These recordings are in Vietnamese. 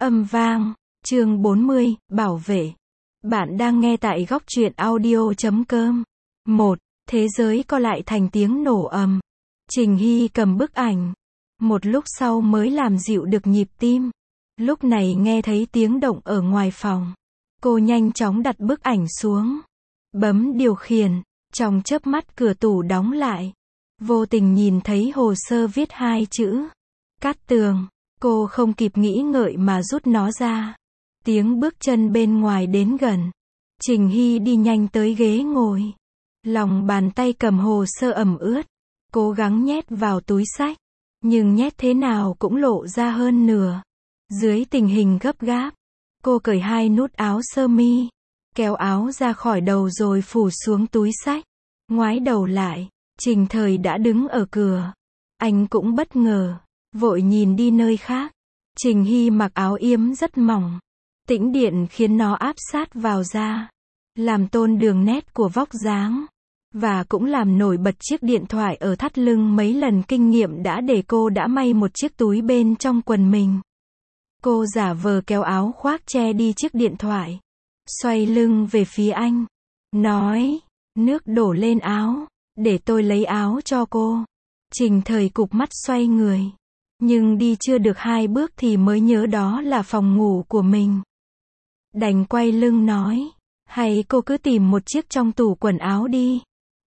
Âm vang, chương 40, bảo vệ. Bạn đang nghe tại góc truyện audio.com. 1. Thế giới co lại thành tiếng nổ ầm. Trình Hy cầm bức ảnh. Một lúc sau mới làm dịu được nhịp tim. Lúc này nghe thấy tiếng động ở ngoài phòng. Cô nhanh chóng đặt bức ảnh xuống. Bấm điều khiển. Trong chớp mắt cửa tủ đóng lại. Vô tình nhìn thấy hồ sơ viết 2 chữ. Cát Tường. Cô không kịp nghĩ ngợi mà rút nó ra. Tiếng bước chân bên ngoài đến gần. Trình Hy đi nhanh tới ghế ngồi. Lòng bàn tay cầm hồ sơ ẩm ướt. Cố gắng nhét vào túi xách. Nhưng nhét thế nào cũng lộ ra hơn nửa. Dưới tình hình gấp gáp, cô cởi 2 nút áo sơ mi. Kéo áo ra khỏi đầu rồi phủ xuống túi xách. Ngoái đầu lại, Trình Thời đã đứng ở cửa. Anh cũng bất ngờ. Vội nhìn đi nơi khác. Trình Hy mặc áo yếm rất mỏng. Tĩnh điện khiến nó áp sát vào da. Làm tôn đường nét của vóc dáng. Và cũng làm nổi bật chiếc điện thoại ở thắt lưng mấy lần kinh nghiệm đã để cô đã may một chiếc túi bên trong quần mình. Cô giả vờ kéo áo khoác che đi chiếc điện thoại. Xoay lưng về phía anh. Nói, nước đổ lên áo. Để tôi lấy áo cho cô. Trình Thời cụp mắt xoay người. Nhưng đi chưa được 2 bước thì mới nhớ đó là phòng ngủ của mình. Đành quay lưng nói. Hay cô cứ tìm một chiếc trong tủ quần áo đi.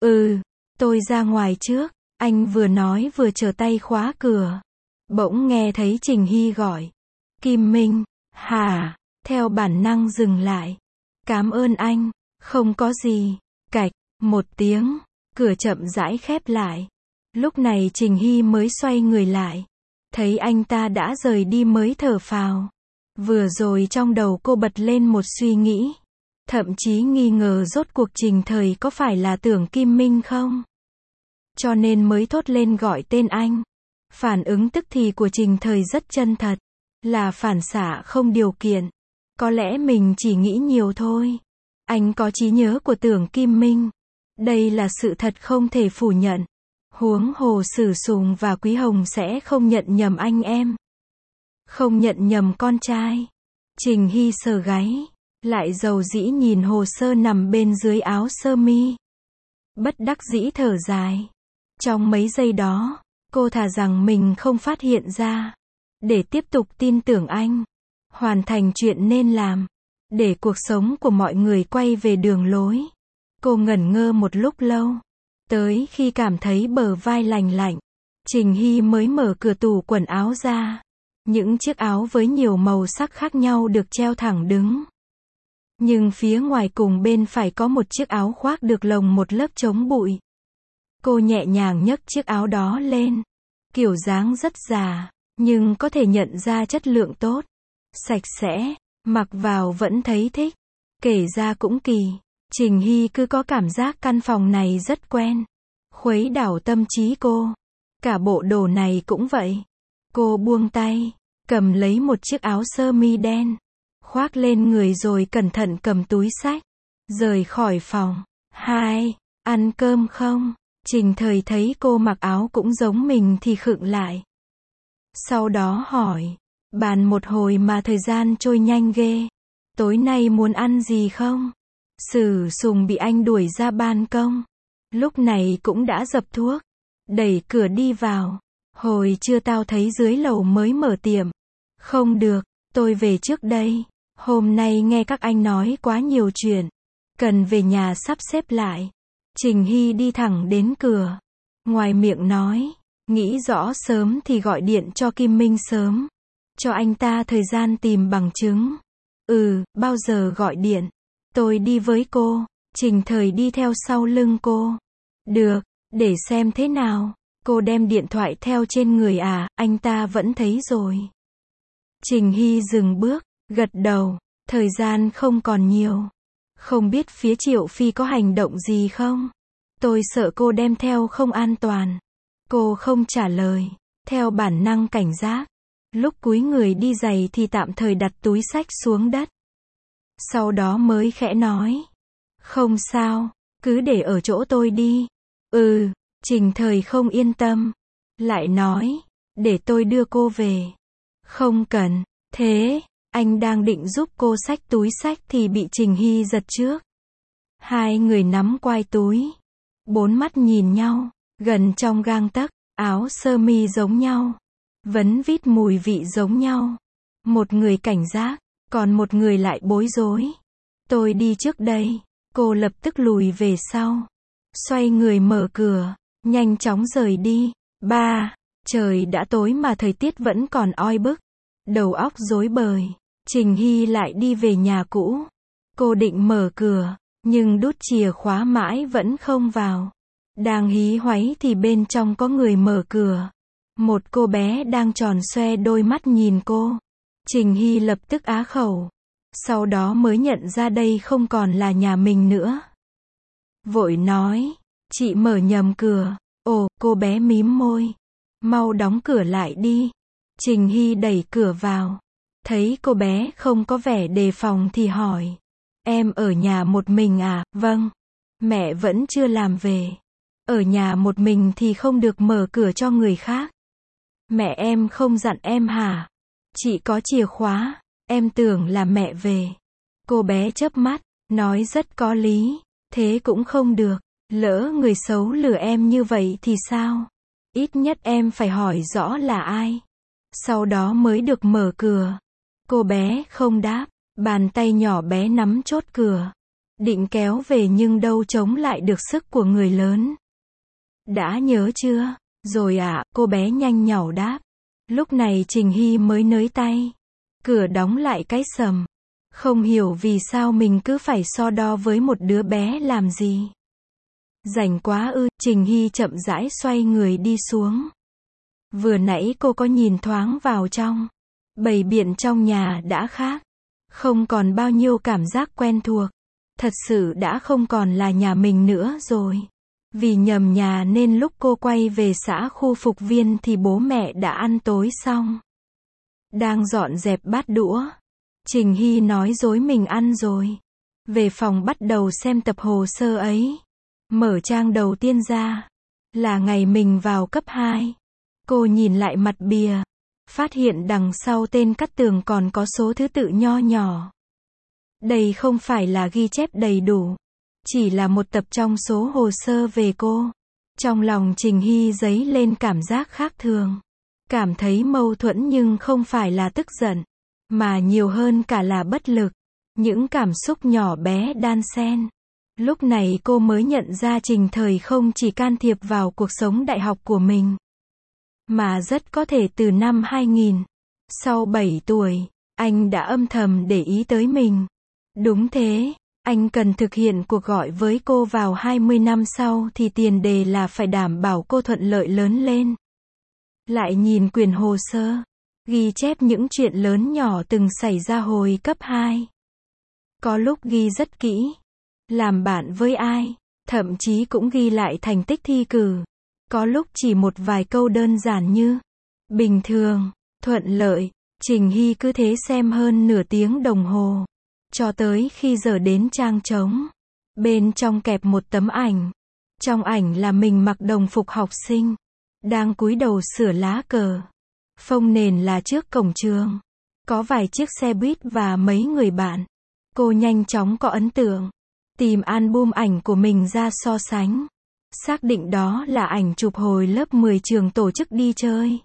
Tôi ra ngoài trước. Anh vừa nói vừa trở tay khóa cửa. Bỗng nghe thấy Trình Hy gọi. Kim Minh, hả? Theo bản năng dừng lại. Cảm ơn anh. Không có gì. Cạch, một tiếng. Cửa chậm rãi khép lại. Lúc này Trình Hy mới xoay người lại. Thấy anh ta đã rời đi mới thở phào. Vừa rồi trong đầu cô bật lên một suy nghĩ. Thậm chí nghi ngờ rốt cuộc Trình Thời có phải là Tưởng Kim Minh không? Cho nên mới thốt lên gọi tên anh. Phản ứng tức thì của Trình Thời rất chân thật. Là phản xạ không điều kiện. Có lẽ mình chỉ nghĩ nhiều thôi. Anh có trí nhớ của Tưởng Kim Minh. Đây là sự thật không thể phủ nhận. Huống hồ Sử Sùng và Quý Hồng sẽ không nhận nhầm anh em. Không nhận nhầm con trai. Trình Hy sờ gáy. Lại dầu dĩ nhìn hồ sơ nằm bên dưới áo sơ mi. Bất đắc dĩ thở dài. Trong mấy giây đó, cô thà rằng mình không phát hiện ra. Để tiếp tục tin tưởng anh. Hoàn thành chuyện nên làm. Để cuộc sống của mọi người quay về đường lối. Cô ngẩn ngơ một lúc lâu. Tới khi cảm thấy bờ vai lành lạnh. Trình Hy mới mở cửa tủ quần áo ra. Những chiếc áo với nhiều màu sắc khác nhau được treo thẳng đứng. Nhưng phía ngoài cùng bên phải có một chiếc áo khoác được lồng một lớp chống bụi. Cô nhẹ nhàng nhấc chiếc áo đó lên. Kiểu dáng rất già, nhưng có thể nhận ra chất lượng tốt. Sạch sẽ, mặc vào vẫn thấy thích. Kể ra cũng kỳ. Trình Hy cứ có cảm giác căn phòng này rất quen. Khuấy đảo tâm trí cô. Cả bộ đồ này cũng vậy. Cô buông tay, cầm lấy một chiếc áo sơ mi đen. Khoác lên người rồi cẩn thận cầm túi xách. Rời khỏi phòng. 2. Ăn cơm không? Trình Thời thấy cô mặc áo cũng giống mình thì khựng lại. Sau đó hỏi. Bàn một hồi mà thời gian trôi nhanh ghê. Tối nay muốn ăn gì không? Sử Sùng bị anh đuổi ra ban công. Lúc này cũng đã dập thuốc. Đẩy cửa đi vào. Hồi trưa tao thấy dưới lầu mới mở tiệm. Không được, tôi về trước đây. Hôm nay nghe các anh nói quá nhiều chuyện. Cần về nhà sắp xếp lại. Trình Hy đi thẳng đến cửa. Ngoài miệng nói. Nghĩ rõ sớm thì gọi điện cho Kim Minh sớm. Cho anh ta thời gian tìm bằng chứng. Bao giờ gọi điện? Tôi đi với cô. Trình Thời đi theo sau lưng cô. Được, để xem thế nào. Cô đem điện thoại theo trên người à? Anh ta vẫn thấy rồi. Trình Hy dừng bước, gật đầu. Thời gian không còn nhiều. Không biết phía Triệu Phi có hành động gì không? Tôi sợ cô đem theo không an toàn. Cô không trả lời. Theo bản năng cảnh giác. Lúc cúi người đi giày thì tạm thời đặt túi xách xuống đất. Sau đó mới khẽ nói. Không sao, cứ để ở chỗ tôi đi. Trình Thời không yên tâm. Lại nói, để tôi đưa cô về. Không cần. Thế, Anh đang định giúp cô xách túi xách thì bị Trình Hy giật trước. Hai người nắm quai túi. Bốn mắt nhìn nhau, gần trong gang tấc, áo sơ mi giống nhau. Vấn vít mùi vị giống nhau. Một người cảnh giác, còn một người lại bối rối. Tôi đi trước đây. Cô lập tức lùi về sau. Xoay người mở cửa, nhanh chóng rời đi. Trời đã tối mà thời tiết vẫn còn oi bức. Đầu óc rối bời. Trình Hy lại đi về nhà cũ. Cô định mở cửa, nhưng đút chìa khóa mãi vẫn không vào. Đang hí hoáy thì bên trong có người mở cửa. Một cô bé đang tròn xoe đôi mắt nhìn cô. Trình Hy lập tức á khẩu. Sau đó mới nhận ra đây không còn là nhà mình nữa. Vội nói, chị mở nhầm cửa. Ồ, cô bé mím môi. Mau đóng cửa lại đi. Trình Hy đẩy cửa vào. Thấy cô bé không có vẻ đề phòng thì hỏi. Em ở nhà một mình à? Vâng. Mẹ vẫn chưa làm về. Ở nhà một mình thì không được mở cửa cho người khác. Mẹ em không dặn em hả? Chị có chìa khóa. Em tưởng là mẹ về. Cô bé chớp mắt, nói rất có lý. Thế cũng không được. Lỡ người xấu lừa em như vậy thì sao? Ít nhất em phải hỏi rõ là ai. Sau đó mới được mở cửa. Cô bé không đáp. Bàn tay nhỏ bé nắm chốt cửa. Định kéo về nhưng đâu chống lại được sức của người lớn. Đã nhớ chưa? Rồi ạ, cô bé nhanh nhảu đáp. Lúc này Trình Hy mới nới tay. Cửa đóng lại cái sầm. Không hiểu vì sao mình cứ phải so đo với một đứa bé làm gì. Rảnh quá ư, Trình Hy chậm rãi xoay người đi xuống. Vừa nãy cô có nhìn thoáng vào trong. Bày biện trong nhà đã khác. Không còn bao nhiêu cảm giác quen thuộc. Thật sự đã không còn là nhà mình nữa rồi. Vì nhầm nhà nên lúc cô quay về xã khu phục viên thì bố mẹ đã ăn tối xong. Đang dọn dẹp bát đũa. Trình Hy nói dối mình ăn rồi. Về phòng bắt đầu xem tập hồ sơ ấy. Mở trang đầu tiên ra. Là ngày mình vào cấp 2. Cô nhìn lại mặt bìa. Phát hiện đằng sau tên Cát Tường còn có số thứ tự nho nhỏ. Đây không phải là ghi chép đầy đủ. Chỉ là một tập trong số hồ sơ về cô. Trong lòng Trình Hy dấy lên cảm giác khác thường. Cảm thấy mâu thuẫn nhưng không phải là tức giận. Mà nhiều hơn cả là bất lực. Những cảm xúc nhỏ bé đan xen. Lúc này cô mới nhận ra Trình Thời không chỉ can thiệp vào cuộc sống đại học của mình. Mà rất có thể từ năm 2000. Sau 7 tuổi, anh đã âm thầm để ý tới mình. Đúng thế. Anh cần thực hiện cuộc gọi với cô vào 20 năm sau thì tiền đề là phải đảm bảo cô thuận lợi lớn lên. Lại nhìn quyển hồ sơ. Ghi chép những chuyện lớn nhỏ từng xảy ra hồi cấp 2. Có lúc ghi rất kỹ. Làm bạn với ai. Thậm chí cũng ghi lại thành tích thi cử. Có lúc chỉ một vài câu đơn giản như bình thường, thuận lợi. Trình Hy cứ thế xem hơn nửa tiếng đồng hồ. Cho tới khi giờ đến trang trống. Bên trong kẹp một tấm ảnh. Trong ảnh là mình mặc đồng phục học sinh. Đang cúi đầu sửa lá cờ. Phông nền là trước cổng trường. Có vài chiếc xe buýt và mấy người bạn. Cô nhanh chóng có ấn tượng. Tìm album ảnh của mình ra so sánh. Xác định đó là ảnh chụp hồi lớp 10 trường tổ chức đi chơi.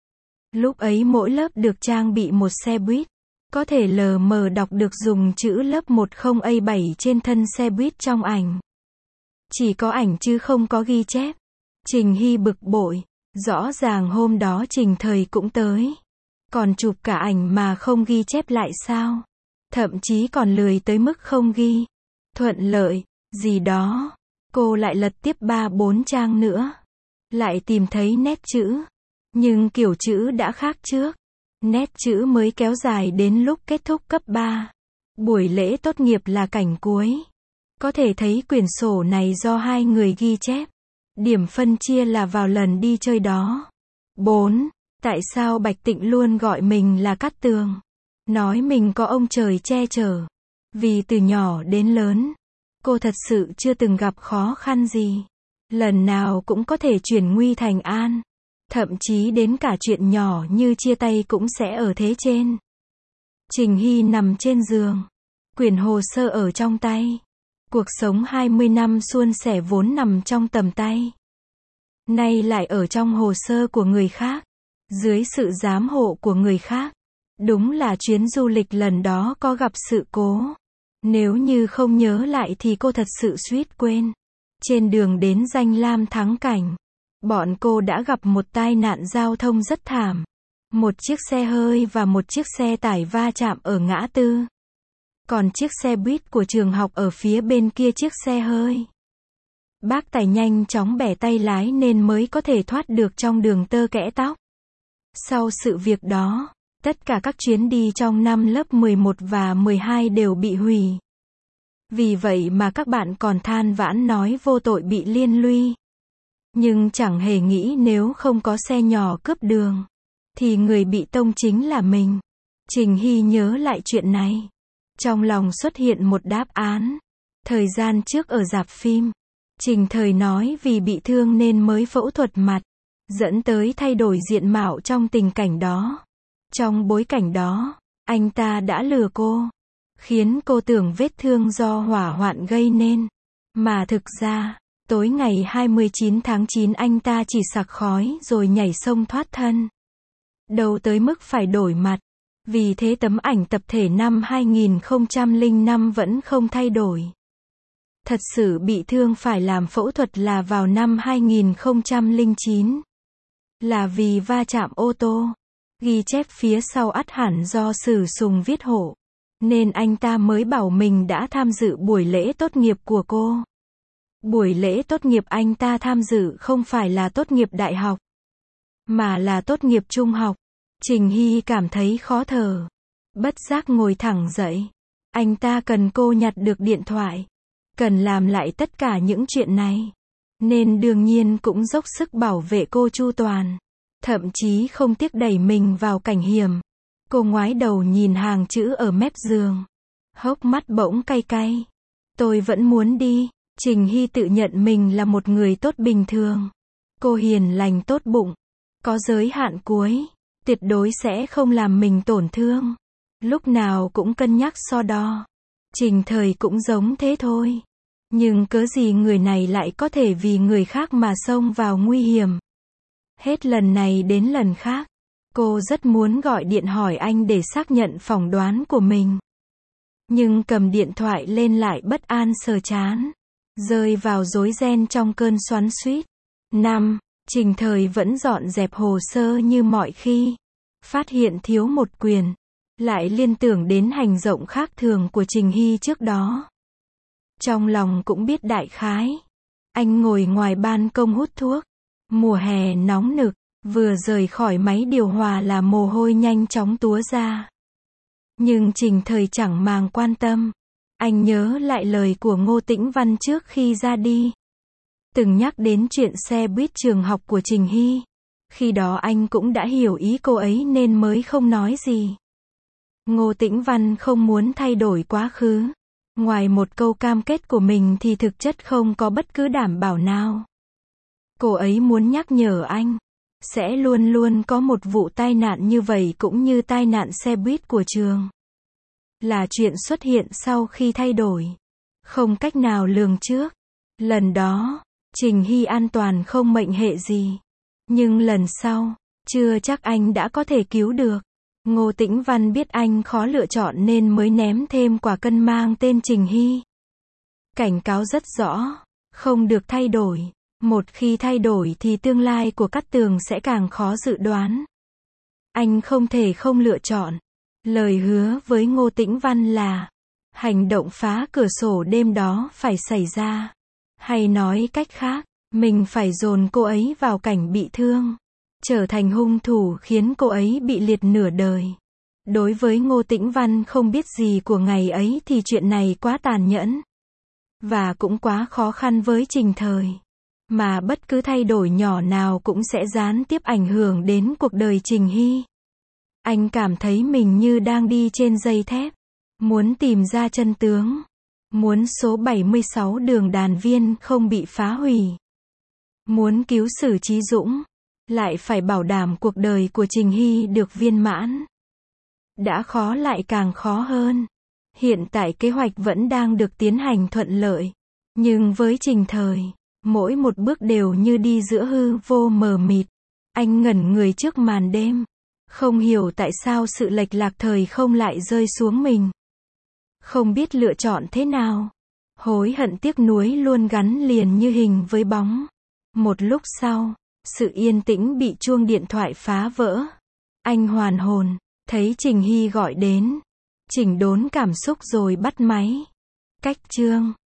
Lúc ấy mỗi lớp được trang bị một xe buýt. Có thể lờ mờ đọc được dùng chữ lớp 10A7 trên thân xe buýt trong ảnh. Chỉ có ảnh chứ không có ghi chép. Trình Hy bực bội. Rõ ràng hôm đó Trình Thời cũng tới. Còn chụp cả ảnh mà không ghi chép lại sao? Thậm chí còn lười tới mức không ghi. Thuận lợi, gì đó. Cô lại lật tiếp 3-4 trang nữa. Lại tìm thấy nét chữ. Nhưng kiểu chữ đã khác trước. Nét chữ mới kéo dài đến lúc kết thúc cấp 3. Buổi lễ tốt nghiệp là cảnh cuối. Có thể thấy quyển sổ này do hai người ghi chép. Điểm phân chia là vào lần đi chơi đó. 4. Tại sao Bạch Tịnh luôn gọi mình là Cát Tường? Nói mình có ông trời che chở. Vì từ nhỏ đến lớn, cô thật sự chưa từng gặp khó khăn gì. Lần nào cũng có thể chuyển nguy thành an. Thậm chí đến cả chuyện nhỏ như chia tay cũng sẽ ở thế trên. Trình Hy nằm trên giường, quyển hồ sơ ở trong tay. Cuộc sống 20 năm suôn sẻ vốn nằm trong tầm tay. Nay lại ở trong hồ sơ của người khác, dưới sự giám hộ của người khác. Đúng là chuyến du lịch lần đó có gặp sự cố. Nếu như không nhớ lại thì cô thật sự suýt quên. Trên đường đến Danh Lam Thắng Cảnh, bọn cô đã gặp một tai nạn giao thông rất thảm. Một chiếc xe hơi và một chiếc xe tải va chạm ở ngã tư. Còn chiếc xe buýt của trường học ở phía bên kia chiếc xe hơi. Bác tài nhanh chóng bẻ tay lái nên mới có thể thoát được trong đường tơ kẽ tóc. Sau sự việc đó, tất cả các chuyến đi trong năm lớp 11 và 12 đều bị hủy. Vì vậy mà các bạn còn than vãn nói vô tội bị liên lụy. Nhưng chẳng hề nghĩ nếu không có xe nhỏ cướp đường, thì người bị tông chính là mình. Trình Hy nhớ lại chuyện này. Trong lòng xuất hiện một đáp án. Thời gian trước ở rạp phim, Trình Thời nói vì bị thương nên mới phẫu thuật mặt, dẫn tới thay đổi diện mạo trong tình cảnh đó. Trong bối cảnh đó, anh ta đã lừa cô, khiến cô tưởng vết thương do hỏa hoạn gây nên. Mà thực ra, tối ngày 29 tháng 9 anh ta chỉ sặc khói rồi nhảy sông thoát thân. Đâu tới mức phải đổi mặt. Vì thế tấm ảnh tập thể năm 2005 vẫn không thay đổi. Thật sự bị thương phải làm phẫu thuật là vào năm 2009. Là vì va chạm ô tô. Ghi chép phía sau ắt hẳn do Sử Sùng viết hộ. Nên anh ta mới bảo mình đã tham dự buổi lễ tốt nghiệp của cô. Buổi lễ tốt nghiệp anh ta tham dự không phải là tốt nghiệp đại học, mà là tốt nghiệp trung học. Trình Hy cảm thấy khó thở. Bất giác ngồi thẳng dậy. Anh ta cần cô nhặt được điện thoại. Cần làm lại tất cả những chuyện này. Nên đương nhiên cũng dốc sức bảo vệ cô chu toàn. Thậm chí không tiếc đẩy mình vào cảnh hiểm. Cô ngoái đầu nhìn hàng chữ ở mép giường. Hốc mắt bỗng cay cay. Tôi vẫn muốn đi. Trình Hy tự nhận mình là một người tốt bình thường. Cô hiền lành tốt bụng. Có giới hạn cuối. Tuyệt đối sẽ không làm mình tổn thương. Lúc nào cũng cân nhắc so đo. Trình Thời cũng giống thế thôi. Nhưng cớ gì người này lại có thể vì người khác mà xông vào nguy hiểm. Hết lần này đến lần khác. Cô rất muốn gọi điện hỏi anh để xác nhận phỏng đoán của mình. Nhưng cầm điện thoại lên lại bất an sờ chán. Rơi vào rối ren trong cơn xoắn xuýt. 5. Trình Thời vẫn dọn dẹp hồ sơ như mọi khi. Phát hiện thiếu một quyền. Lại liên tưởng đến hành động khác thường của Trình Hy trước đó. Trong lòng cũng biết đại khái. Anh ngồi ngoài ban công hút thuốc. Mùa hè nóng nực. Vừa rời khỏi máy điều hòa là mồ hôi nhanh chóng túa ra. Nhưng Trình Thời chẳng màng quan tâm. Anh nhớ lại lời của Ngô Tĩnh Văn trước khi ra đi. Từng nhắc đến chuyện xe buýt trường học của Trình Hy. Khi đó anh cũng đã hiểu ý cô ấy nên mới không nói gì. Ngô Tĩnh Văn không muốn thay đổi quá khứ. Ngoài một câu cam kết của mình thì thực chất không có bất cứ đảm bảo nào. Cô ấy muốn nhắc nhở anh. Sẽ luôn luôn có một vụ tai nạn như vậy cũng như tai nạn xe buýt của trường. Là chuyện xuất hiện sau khi thay đổi. Không cách nào lường trước. Lần đó, Trình Hy an toàn không mệnh hệ gì. Nhưng lần sau, chưa chắc anh đã có thể cứu được. Ngô Tĩnh Văn biết anh khó lựa chọn nên mới ném thêm quả cân mang tên Trình Hy. Cảnh cáo rất rõ, không được thay đổi. Một khi thay đổi thì tương lai của Cát Tường sẽ càng khó dự đoán. Anh không thể không lựa chọn. Lời hứa với Ngô Tĩnh Văn là hành động phá cửa sổ đêm đó phải xảy ra. Hay nói cách khác, mình phải dồn cô ấy vào cảnh bị thương. Trở thành hung thủ khiến cô ấy bị liệt nửa đời. Đối với Ngô Tĩnh Văn không biết gì của ngày ấy thì chuyện này quá tàn nhẫn. Và cũng quá khó khăn với Trình Thời. Mà bất cứ thay đổi nhỏ nào cũng sẽ gián tiếp ảnh hưởng đến cuộc đời Trình Hy. Anh cảm thấy mình như đang đi trên dây thép. Muốn tìm ra chân tướng. Muốn số 76 đường Đàn Viên không bị phá hủy. Muốn cứu Sử Chí Dũng. Lại phải bảo đảm cuộc đời của Trình Hy được viên mãn. đã khó lại càng khó hơn. Hiện tại kế hoạch vẫn đang được tiến hành thuận lợi. Nhưng với Trình Thời, mỗi một bước đều như đi giữa hư vô mờ mịt. Anh ngẩn người trước màn đêm. Không hiểu tại sao sự lệch lạc thời không lại rơi xuống mình. Không biết lựa chọn thế nào. Hối hận tiếc nuối luôn gắn liền như hình với bóng. Một lúc sau, sự yên tĩnh bị chuông điện thoại phá vỡ. Anh hoàn hồn, thấy Trình Hy gọi đến. Chỉnh đốn cảm xúc rồi bắt máy. Cách chương